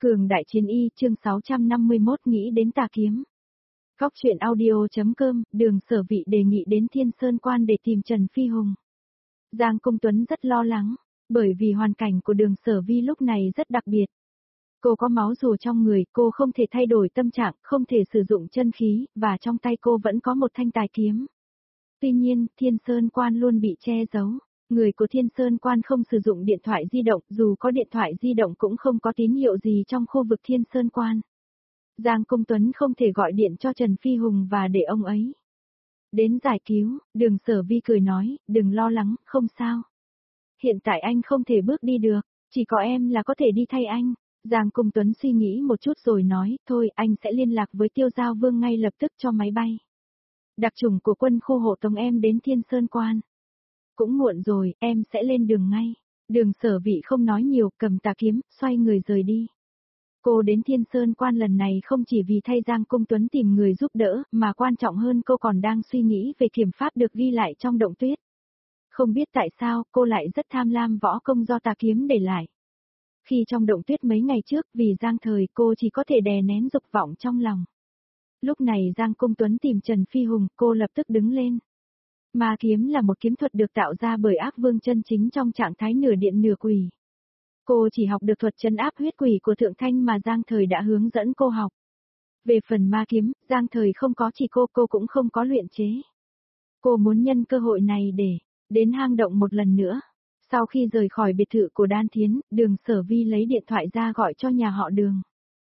Cường đại chiến y chương 651 nghĩ đến tà kiếm. Góc truyện audio.com, Đường Sở Vị đề nghị đến Thiên Sơn Quan để tìm Trần Phi Hùng. Giang Công Tuấn rất lo lắng, bởi vì hoàn cảnh của Đường Sở Vi lúc này rất đặc biệt. Cô có máu rùa trong người, cô không thể thay đổi tâm trạng, không thể sử dụng chân khí, và trong tay cô vẫn có một thanh tài kiếm. Tuy nhiên, Thiên Sơn Quan luôn bị che giấu. Người của Thiên Sơn Quan không sử dụng điện thoại di động, dù có điện thoại di động cũng không có tín hiệu gì trong khu vực Thiên Sơn Quan. Giang Công Tuấn không thể gọi điện cho Trần Phi Hùng và để ông ấy đến giải cứu. Đường Sở Vi cười nói, đừng lo lắng, không sao. Hiện tại anh không thể bước đi được, chỉ có em là có thể đi thay anh. Giang Công Tuấn suy nghĩ một chút rồi nói, thôi anh sẽ liên lạc với Tiêu Giao Vương ngay lập tức cho máy bay đặc chủng của quân khu hộ tống em đến Thiên Sơn Quan. Cũng muộn rồi, em sẽ lên đường ngay. Đường Sở Vị không nói nhiều, cầm tà kiếm, xoay người rời đi. Cô đến Thiên Sơn Quan lần này không chỉ vì thay Giang Công Tuấn tìm người giúp đỡ, mà quan trọng hơn cô còn đang suy nghĩ về kiểm pháp được ghi lại trong động tuyết. Không biết tại sao, cô lại rất tham lam võ công do tà kiếm để lại. Khi trong động tuyết mấy ngày trước, vì Giang Thời, cô chỉ có thể đè nén dục vọng trong lòng. Lúc này Giang Công Tuấn tìm Trần Phi Hùng, cô lập tức đứng lên. Ma kiếm là một kiếm thuật được tạo ra bởi ác vương chân chính trong trạng thái nửa điện nửa quỷ. Cô chỉ học được thuật trấn áp huyết quỷ của Thượng Thanh mà Giang Thời đã hướng dẫn cô học. Về phần ma kiếm, Giang Thời không có chỉ cô cũng không có luyện chế. Cô muốn nhân cơ hội này để đến hang động một lần nữa. Sau khi rời khỏi biệt thự của Đan Thiến, Đường Sở Vi lấy điện thoại ra gọi cho nhà họ Đường.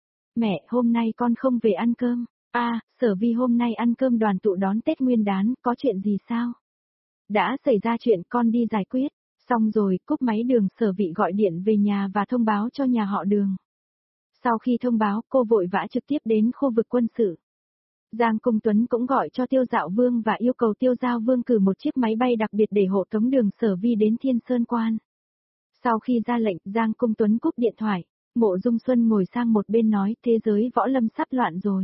Mẹ, hôm nay con không về ăn cơm. Sở Vi hôm nay ăn cơm đoàn tụ đón Tết Nguyên Đán, có chuyện gì sao? Đã xảy ra chuyện, con đi giải quyết. Xong rồi, cúp máy. Đường Sở Vị gọi điện về nhà và thông báo cho nhà họ Đường. Sau khi thông báo, cô vội vã trực tiếp đến khu vực quân sự. Giang Công Tuấn cũng gọi cho Tiêu Dạo Vương và yêu cầu Tiêu Giao Vương cử một chiếc máy bay đặc biệt để hộ tống Đường Sở Vi đến Thiên Sơn Quan. Sau khi ra lệnh, Giang Công Tuấn cúp điện thoại. Mộ Dung Xuân ngồi sang một bên nói, thế giới võ lâm sắp loạn rồi.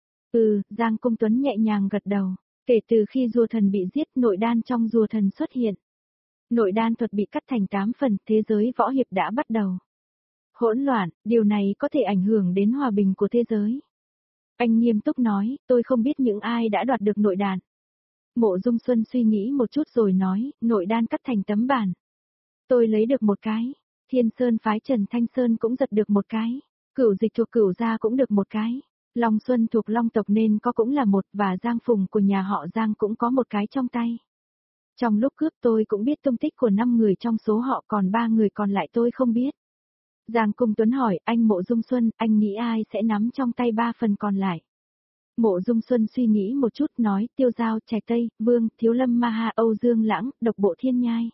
Giang Công Tuấn nhẹ nhàng gật đầu. Kể từ khi rùa thần bị giết, nội đan trong rùa thần xuất hiện. Nội đan thuật bị cắt thành 8 phần, thế giới võ hiệp đã bắt đầu hỗn loạn, điều này có thể ảnh hưởng đến hòa bình của thế giới. Anh nghiêm túc nói, tôi không biết những ai đã đoạt được nội đan. Mộ Dung Xuân suy nghĩ một chút rồi nói, nội đan cắt thành tấm bản. Tôi lấy được một cái. Thiên Sơn phái Trần Thanh Sơn cũng giật được một cái. Cửu Dịch thuộc Cửu gia cũng được một cái. Long Xuân thuộc Long tộc nên có cũng là một, và Giang Phùng của nhà họ Giang cũng có một cái trong tay. Trong lúc cướp tôi cũng biết tung tích của 5 người trong số họ, còn 3 người còn lại tôi không biết. Giang Công Tuấn hỏi, anh Mộ Dung Xuân, anh nghĩ ai sẽ nắm trong tay 3 phần còn lại? Mộ Dung Xuân suy nghĩ một chút nói, Tiêu Giao, Trạch Tây, Vương, Thiếu Lâm Ma Ha, Âu Dương Lãng, Độc Bộ Thiên Nhai.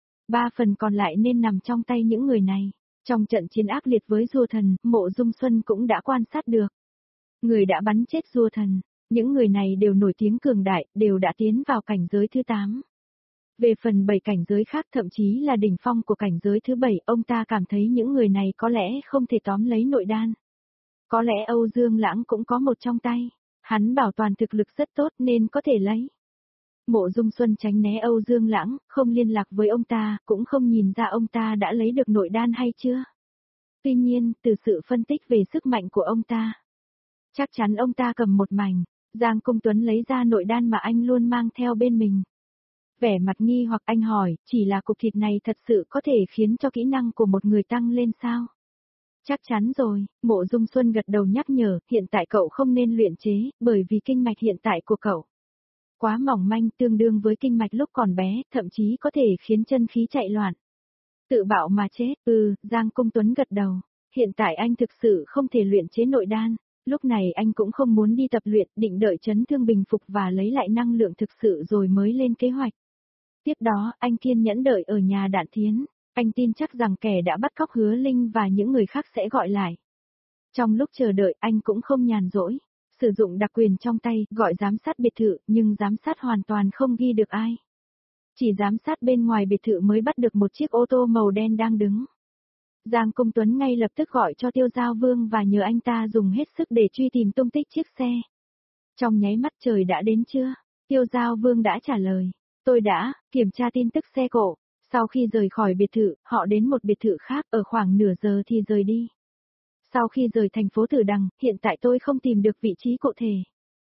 3 phần còn lại nên nằm trong tay những người này. Trong trận chiến ác liệt với rùa thần, Mộ Dung Xuân cũng đã quan sát được. Người đã bắn chết rùa thần, những người này đều nổi tiếng cường đại, đều đã tiến vào cảnh giới thứ 8. Về phần 7 cảnh giới khác, thậm chí là đỉnh phong của cảnh giới thứ 7, ông ta cảm thấy những người này có lẽ không thể tóm lấy nội đan. Có lẽ Âu Dương Lãng cũng có một trong tay. Hắn bảo toàn thực lực rất tốt nên có thể lấy. Mộ Dung Xuân tránh né Âu Dương Lãng, không liên lạc với ông ta, cũng không nhìn ra ông ta đã lấy được nội đan hay chưa. Tuy nhiên, từ sự phân tích về sức mạnh của ông ta, chắc chắn ông ta cầm một mảnh. Giang Công Tuấn lấy ra nội đan mà anh luôn mang theo bên mình. Vẻ mặt nghi hoặc, anh hỏi, chỉ là cục thịt này thật sự có thể khiến cho kỹ năng của một người tăng lên sao? Chắc chắn rồi, Mộ Dung Xuân gật đầu nhắc nhở, hiện tại cậu không nên luyện chế, bởi vì kinh mạch hiện tại của cậu quá mỏng manh, tương đương với kinh mạch lúc còn bé, thậm chí có thể khiến chân khí chạy loạn. Tự bạo mà chết. Giang Công Tuấn gật đầu. Hiện tại anh thực sự không thể luyện chế nội đan. Lúc này anh cũng không muốn đi tập luyện, định đợi chấn thương bình phục và lấy lại năng lượng thực sự rồi mới lên kế hoạch. Tiếp đó, anh kiên nhẫn đợi ở nhà Đạn Thiến. Anh tin chắc rằng kẻ đã bắt cóc Hứa Linh và những người khác sẽ gọi lại. Trong lúc chờ đợi, anh cũng không nhàn rỗi. Sử dụng đặc quyền trong tay, gọi giám sát biệt thự, nhưng giám sát hoàn toàn không ghi được ai. Chỉ giám sát bên ngoài biệt thự mới bắt được một chiếc ô tô màu đen đang đứng. Giang Công Tuấn ngay lập tức gọi cho Tiêu Giao Vương và nhờ anh ta dùng hết sức để truy tìm tung tích chiếc xe. Trong nháy mắt, trời đã đến chưa? Tiêu Giao Vương đã trả lời. Tôi đã kiểm tra tin tức xe cộ. Sau khi rời khỏi biệt thự, họ đến một biệt thự khác, ở khoảng nửa giờ thì rời đi. Sau khi rời thành phố Tử Đằng, hiện tại tôi không tìm được vị trí cụ thể.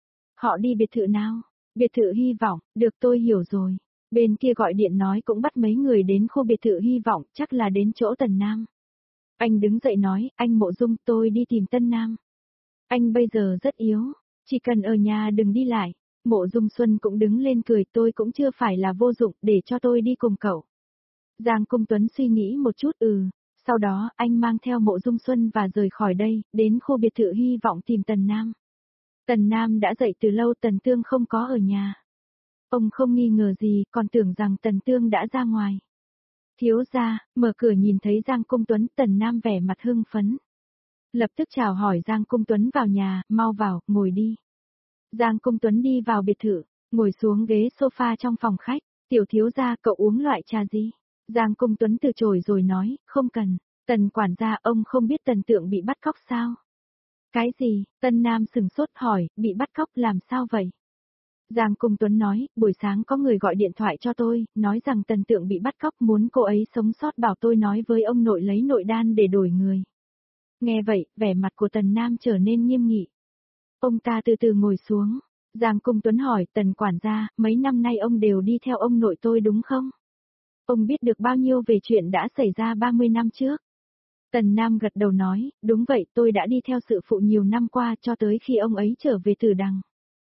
Họ đi biệt thự nào? Biệt thự Hy Vọng, được tôi hiểu rồi. Bên kia gọi điện nói cũng bắt mấy người đến khu biệt thự Hy Vọng, chắc là đến chỗ Tần Nam. Anh đứng dậy nói, anh Mộ Dung, tôi đi tìm Tân Nam. Anh bây giờ rất yếu, chỉ cần ở nhà đừng đi lại. Mộ Dung Xuân cũng đứng lên cười, tôi cũng chưa phải là vô dụng, để cho tôi đi cùng cậu. Giang Cung Tuấn suy nghĩ một chút, sau đó anh mang theo Mộ Dung Xuân và rời khỏi đây, đến khu biệt thự Hy Vọng tìm Tần Nam. Tần Nam đã dậy từ lâu, Tần Tương không có ở nhà. Ông không nghi ngờ gì, còn tưởng rằng Tần Tương đã ra ngoài. Thiếu gia, mở cửa nhìn thấy Giang Cung Tuấn, Tần Nam vẻ mặt hưng phấn. Lập tức chào hỏi Giang Cung Tuấn vào nhà, mau vào, ngồi đi. Giang Cung Tuấn đi vào biệt thự, ngồi xuống ghế sofa trong phòng khách, tiểu thiếu gia cậu uống loại trà gì? Giang Cung Tuấn từ chối rồi nói, không cần. Tần quản gia, ông không biết Tần Tượng bị bắt cóc sao? Cái gì? Tân Nam sừng sốt hỏi, bị bắt cóc làm sao vậy? Giang Cung Tuấn nói, buổi sáng có người gọi điện thoại cho tôi, nói rằng Tần Tượng bị bắt cóc, muốn cô ấy sống sót, bảo tôi nói với ông nội lấy nội đan để đổi người. Nghe vậy, vẻ mặt của Tần Nam trở nên nghiêm nghị. Ông ta từ từ ngồi xuống. Giang Cung Tuấn hỏi, Tần quản gia, mấy năm nay ông đều đi theo ông nội tôi đúng không? Ông biết được bao nhiêu về chuyện đã xảy ra 30 năm trước? Tần Nam gật đầu nói, đúng vậy, tôi đã đi theo sự phụ nhiều năm qua cho tới khi ông ấy trở về Tử Đằng.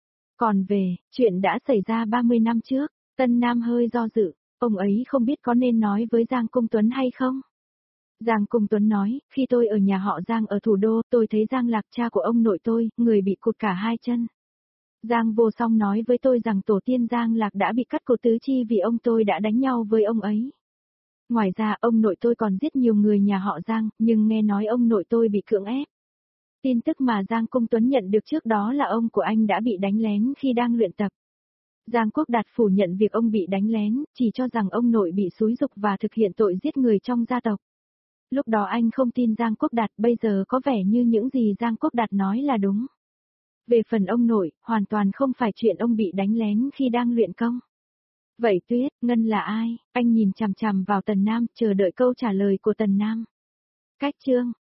Còn về, chuyện đã xảy ra 30 năm trước, Tân Nam hơi do dự, ông ấy không biết có nên nói với Giang Cung Tuấn hay không? Giang Cung Tuấn nói, khi tôi ở nhà họ Giang ở thủ đô, tôi thấy Giang Lạc, cha của ông nội tôi, người bị cụt cả hai chân. Giang Vô Song nói với tôi rằng tổ tiên Giang Lạc đã bị cắt cổ tứ chi vì ông tôi đã đánh nhau với ông ấy. Ngoài ra ông nội tôi còn giết nhiều người nhà họ Giang, nhưng nghe nói ông nội tôi bị cưỡng ép. Tin tức mà Giang Cung Tuấn nhận được trước đó là ông của anh đã bị đánh lén khi đang luyện tập. Giang Quốc Đạt phủ nhận việc ông bị đánh lén, chỉ cho rằng ông nội bị xúi giục và thực hiện tội giết người trong gia tộc. Lúc đó anh không tin Giang Quốc Đạt, bây giờ có vẻ như những gì Giang Quốc Đạt nói là đúng. Về phần ông nội, hoàn toàn không phải chuyện ông bị đánh lén khi đang luyện công. Vậy Tuyết, Ngân là ai? Anh nhìn chằm chằm vào Tần Nam, chờ đợi câu trả lời của Tần Nam. Cách chương